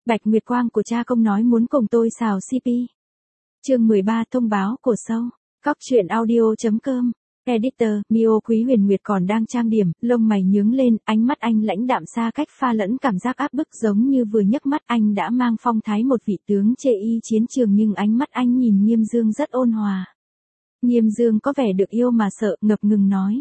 Bạch Nguyệt Quang của cha công nói muốn cùng tôi xào CP. Chương 13 thông báo của show. Cóc truyện audio.com. Editor, Mio. Quý Huyền Nguyệt còn đang trang điểm, lông mày nhướng lên, ánh mắt anh lãnh đạm xa cách pha lẫn cảm giác áp bức giống như vừa nhấc mắt anh đã mang phong thái một vị tướng chê y chiến trường nhưng ánh mắt anh nhìn Nghiêm Dương rất ôn hòa. Nghiêm Dương có vẻ được yêu mà sợ, ngập ngừng nói.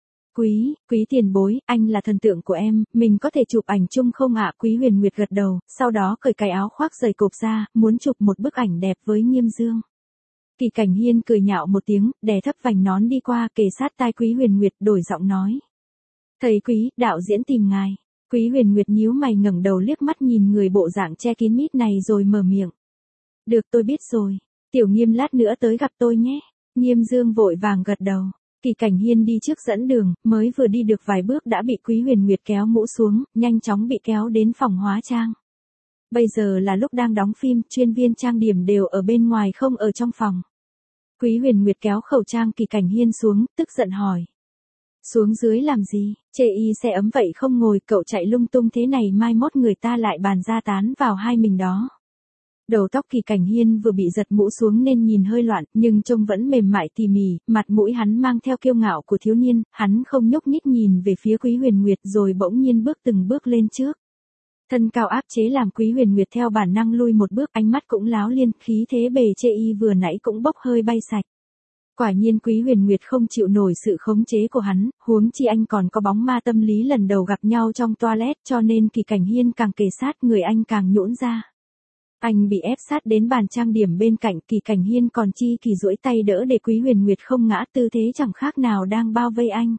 Quý tiền bối, anh là thần tượng của em, mình có thể chụp ảnh chung không ạ? Quý Huyền Nguyệt gật đầu, sau đó cởi cái áo khoác dày cộp ra, muốn chụp một bức ảnh đẹp với Nghiêm Dương. Kỳ Cảnh Hiên cười nhạo một tiếng, đè thấp vành nón đi qua kề sát tai Quý Huyền Nguyệt đổi giọng nói. Thầy Quý, đạo diễn tìm ngài. Quý Huyền Nguyệt nhíu mày ngẩng đầu liếc mắt nhìn người bộ dạng che kín mít này rồi mở miệng. Được, tôi biết rồi. Tiểu Nghiêm lát nữa tới gặp tôi nhé. Nghiêm Dương vội vàng gật đầu. Kỳ Cảnh Hiên đi trước dẫn đường, mới vừa đi được vài bước đã bị Quý Huyền Nguyệt kéo mũ xuống, nhanh chóng bị kéo đến phòng hóa trang. Bây giờ là lúc đang đóng phim, chuyên viên trang điểm đều ở bên ngoài không ở trong phòng. Quý Huyền Nguyệt kéo khẩu trang Kỳ Cảnh Hiên xuống, tức giận hỏi. Xuống dưới làm gì, chê y xe ấm vậy không ngồi, cậu chạy lung tung thế này mai mốt người ta lại bàn ra tán vào hai mình đó. Đầu tóc Kỳ Cảnh Hiên vừa bị giật mũ xuống nên nhìn hơi loạn, nhưng trông vẫn mềm mại tỉ mỉ, mặt mũi hắn mang theo kiêu ngạo của thiếu niên, hắn không nhúc nhích nhìn về phía Quý Huyền Nguyệt rồi bỗng nhiên bước từng bước lên trước. Thân cao áp chế làm Quý Huyền Nguyệt theo bản năng lui một bước, ánh mắt cũng láo liên, khí thế bề chê y vừa nãy cũng bốc hơi bay sạch. Quả nhiên Quý Huyền Nguyệt không chịu nổi sự khống chế của hắn, huống chi anh còn có bóng ma tâm lý lần đầu gặp nhau trong toilet cho nên Kỳ Cảnh Hiên càng kề sát người anh càng nhũn ra. Anh bị ép sát đến bàn trang điểm bên cạnh, Kỳ Cảnh Hiên còn chi kỳ duỗi tay đỡ để Quý Huyền Nguyệt không ngã, tư thế chẳng khác nào đang bao vây anh.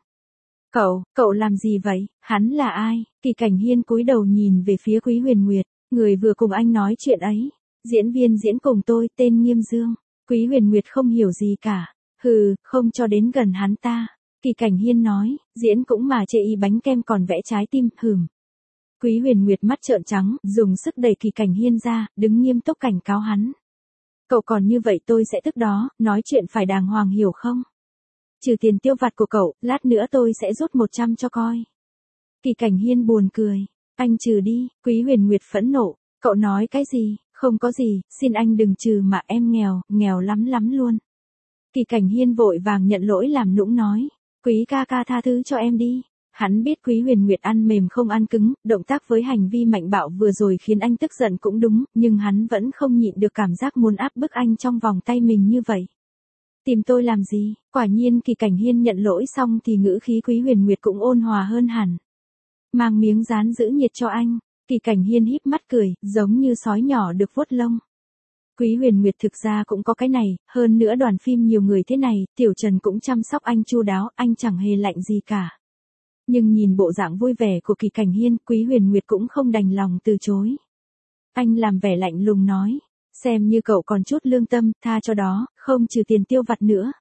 Cậu làm gì vậy, hắn là ai? Kỳ Cảnh Hiên cúi đầu nhìn về phía Quý Huyền Nguyệt, người vừa cùng anh nói chuyện ấy. Diễn viên diễn cùng tôi, tên Nghiêm Dương. Quý Huyền Nguyệt không hiểu gì cả. Không cho đến gần hắn ta. Kỳ Cảnh Hiên nói, diễn cũng mà chê y bánh kem còn vẽ trái tim, Quý Huyền Nguyệt mắt trợn trắng, dùng sức đẩy Kỳ Cảnh Hiên ra, đứng nghiêm túc cảnh cáo hắn. Cậu còn như vậy tôi sẽ tức đó, nói chuyện phải đàng hoàng hiểu không? Trừ tiền tiêu vặt của cậu, lát nữa tôi sẽ rút 100 cho coi. Kỳ Cảnh Hiên buồn cười. Anh trừ đi. Quý Huyền Nguyệt phẫn nộ. Cậu nói cái gì? Không có gì, xin anh đừng trừ mà em nghèo lắm luôn. Kỳ Cảnh Hiên vội vàng nhận lỗi làm nũng nói. Quý ca ca tha thứ cho em đi. Hắn biết Quý Huyền Nguyệt ăn mềm không ăn cứng, động tác với hành vi mạnh bạo vừa rồi khiến anh tức giận cũng đúng, nhưng hắn vẫn không nhịn được cảm giác muốn áp bức anh trong vòng tay mình như vậy. Tìm tôi làm gì? Quả nhiên Kỳ Cảnh Hiên nhận lỗi xong thì ngữ khí Quý Huyền Nguyệt cũng ôn hòa hơn hẳn. Mang miếng dán giữ nhiệt cho anh. Kỳ Cảnh Hiên híp mắt cười, giống như sói nhỏ được vuốt lông. Quý Huyền Nguyệt thực ra cũng có cái này, hơn nữa đoàn phim nhiều người thế này, Tiểu Trần cũng chăm sóc anh chu đáo, anh chẳng hề lạnh gì cả. Nhưng nhìn bộ dạng vui vẻ của Kỳ Cảnh Hiên, Quý Huyền Nguyệt cũng không đành lòng từ chối. Anh làm vẻ lạnh lùng nói, xem như cậu còn chút lương tâm, tha cho đó, không trừ tiền tiêu vặt nữa,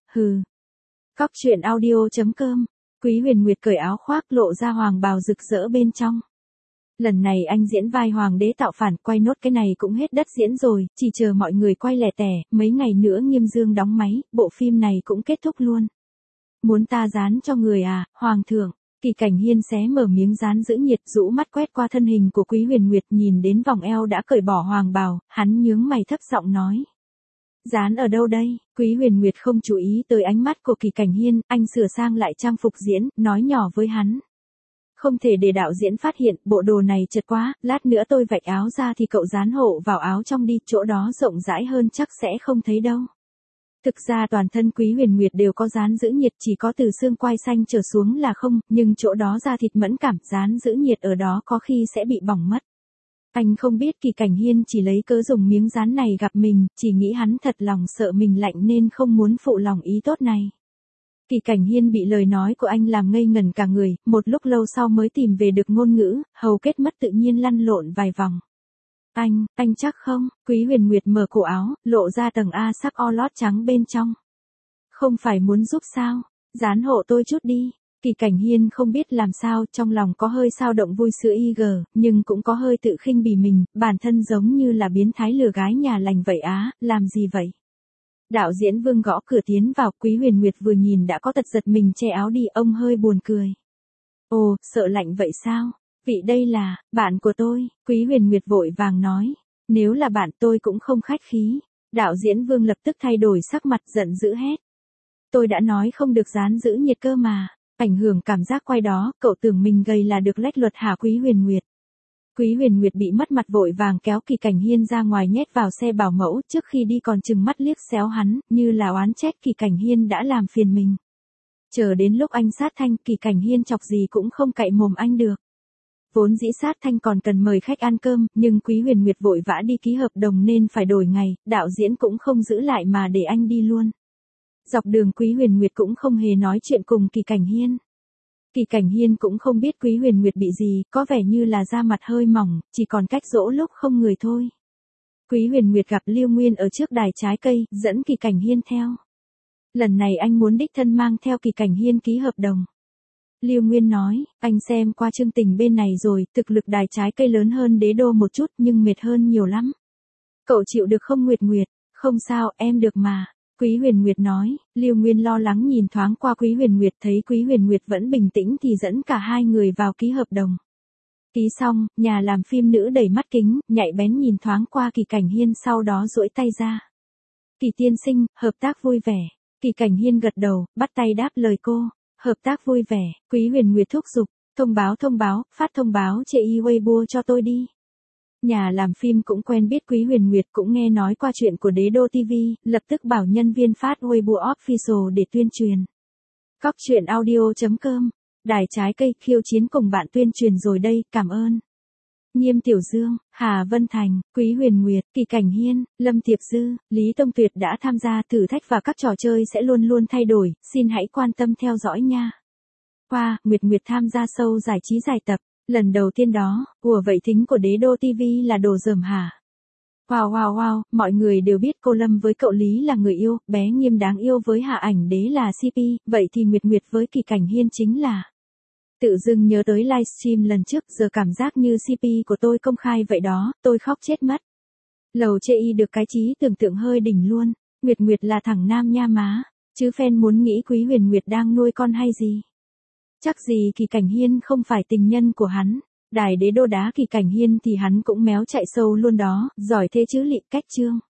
Cóc truyện audio.com. Quý Huyền Nguyệt cởi áo khoác lộ ra hoàng bào rực rỡ bên trong. Lần này anh diễn vai hoàng đế tạo phản, quay nốt cái này cũng hết đất diễn rồi, chỉ chờ mọi người quay lẻ tẻ, mấy ngày nữa Nghiêm Dương đóng máy, bộ phim này cũng kết thúc luôn. Muốn ta dán cho người à, hoàng thượng? Kỳ Cảnh Hiên xé mở miếng dán giữ nhiệt, rũ mắt quét qua thân hình của Quý Huyền Nguyệt, nhìn đến vòng eo đã cởi bỏ hoàng bào, hắn nhướng mày thấp giọng nói. Dán ở đâu đây? Quý Huyền Nguyệt không chú ý tới ánh mắt của Kỳ Cảnh Hiên, anh sửa sang lại trang phục diễn, nói nhỏ với hắn. Không thể để đạo diễn phát hiện, bộ đồ này chật quá, lát nữa tôi vạch áo ra thì cậu dán hộ vào áo trong đi, chỗ đó rộng rãi hơn chắc sẽ không thấy đâu. Thực ra toàn thân Quý Huyền Nguyệt đều có dán giữ nhiệt, chỉ có từ xương quai xanh trở xuống là không, nhưng chỗ đó da thịt mẫn cảm, dán giữ nhiệt ở đó có khi sẽ bị bỏng mất. Anh không biết Kỳ Cảnh Hiên chỉ lấy cớ dùng miếng dán này gặp mình, chỉ nghĩ hắn thật lòng sợ mình lạnh nên không muốn phụ lòng ý tốt này. Kỳ Cảnh Hiên bị lời nói của anh làm ngây ngẩn cả người, một lúc lâu sau mới tìm về được ngôn ngữ, hầu kết mất tự nhiên lăn lộn vài vòng. Anh chắc không? Quý Huyền Nguyệt mở cổ áo, lộ ra tầng A sắc o lót trắng bên trong. Không phải muốn giúp sao? Dán hộ tôi chút đi. Kỳ Cảnh Hiên không biết làm sao, trong lòng có hơi sao động vui sữa IG, nhưng cũng có hơi tự khinh bỉ mình, bản thân giống như là biến thái lừa gái nhà lành vậy á, làm gì vậy? Đạo diễn Vương gõ cửa tiến vào, Quý Huyền Nguyệt vừa nhìn đã có tật giật mình che áo đi, ông hơi buồn cười. Ồ, sợ lạnh vậy sao? Vị đây là, bạn của tôi, Quý Huyền Nguyệt vội vàng nói. Nếu là bạn tôi cũng không khách khí. Đạo diễn Vương lập tức thay đổi sắc mặt giận dữ hét. Tôi đã nói không được dán giữ nhiệt cơ mà. Ảnh hưởng cảm giác quay đó, cậu tưởng mình gầy là được lách luật hả Quý Huyền Nguyệt? Quý Huyền Nguyệt bị mất mặt vội vàng kéo Kỳ Cảnh Hiên ra ngoài nhét vào xe bảo mẫu, trước khi đi còn trừng mắt liếc xéo hắn, như là oán trách Kỳ Cảnh Hiên đã làm phiền mình. Chờ đến lúc anh sát thanh, Kỳ Cảnh Hiên chọc gì cũng không cậy mồm anh được. Vốn dĩ sát thanh còn cần mời khách ăn cơm, nhưng Quý Huyền Nguyệt vội vã đi ký hợp đồng nên phải đổi ngày, đạo diễn cũng không giữ lại mà để anh đi luôn. Dọc đường Quý Huyền Nguyệt cũng không hề nói chuyện cùng Kỳ Cảnh Hiên. Kỳ Cảnh Hiên cũng không biết Quý Huyền Nguyệt bị gì, có vẻ như là da mặt hơi mỏng, chỉ còn cách dỗ lúc không người thôi. Quý Huyền Nguyệt gặp Lưu Nguyên ở trước đài trái cây, dẫn Kỳ Cảnh Hiên theo. Lần này anh muốn đích thân mang theo Kỳ Cảnh Hiên ký hợp đồng. Lưu Nguyên nói, anh xem qua chương trình bên này rồi, thực lực đài trái cây lớn hơn Đế Đô một chút nhưng mệt hơn nhiều lắm. Cậu chịu được không Nguyệt Nguyệt? Không sao, em được mà. Quý Huyền Nguyệt nói. Lưu Nguyên lo lắng nhìn thoáng qua Quý Huyền Nguyệt, thấy Quý Huyền Nguyệt vẫn bình tĩnh thì dẫn cả hai người vào ký hợp đồng. Ký xong, nhà làm phim nữ đẩy mắt kính, nhạy bén nhìn thoáng qua Kỳ Cảnh Hiên, sau đó duỗi tay ra. Kỳ tiên sinh, hợp tác vui vẻ. Kỳ Cảnh Hiên gật đầu, bắt tay đáp lời cô. Hợp tác vui vẻ. Quý Huyền Nguyệt thúc giục. Thông báo, phát thông báo trên Weibo cho tôi đi. Nhà làm phim cũng quen biết Quý Huyền Nguyệt, cũng nghe nói qua chuyện của Đế Đô TV, lập tức bảo nhân viên phát Weibo Official để tuyên truyền. Cóc truyện audio.com. Đài trái cây khiêu chiến cùng bạn tuyên truyền rồi đây, cảm ơn. Nghiêm Tiểu Dương, Hà Vân Thành, Quý Huyền Nguyệt, Kỳ Cảnh Hiên, Lâm Tiệp Dư, Lý Tông Tuyệt đã tham gia thử thách và các trò chơi sẽ luôn luôn thay đổi, xin hãy quan tâm theo dõi nha. Qua, Nguyệt Nguyệt tham gia show giải trí dài tập, lần đầu tiên đó, ủa vậy thính của Đế Đô TV là đồ dởm hả? Wow, mọi người đều biết cô Lâm với cậu Lý là người yêu, bé Nghiêm đáng yêu với Hạ Ảnh Đế là CP, vậy thì Nguyệt Nguyệt với Kỳ Cảnh Hiên chính là... Tự dưng nhớ tới livestream lần trước, giờ cảm giác như CP của tôi công khai vậy đó, tôi khóc chết mất. Lầu chê y được cái trí tưởng tượng hơi đỉnh luôn. Nguyệt Nguyệt là thằng nam nha má, chứ fan muốn nghĩ Quý Huyền Nguyệt đang nuôi con hay gì. Chắc gì Kỳ Cảnh Hiên không phải tình nhân của hắn. Đài Đế Đô đá Kỳ Cảnh Hiên thì hắn cũng méo chạy sâu luôn đó, giỏi thế chứ lị cách chương.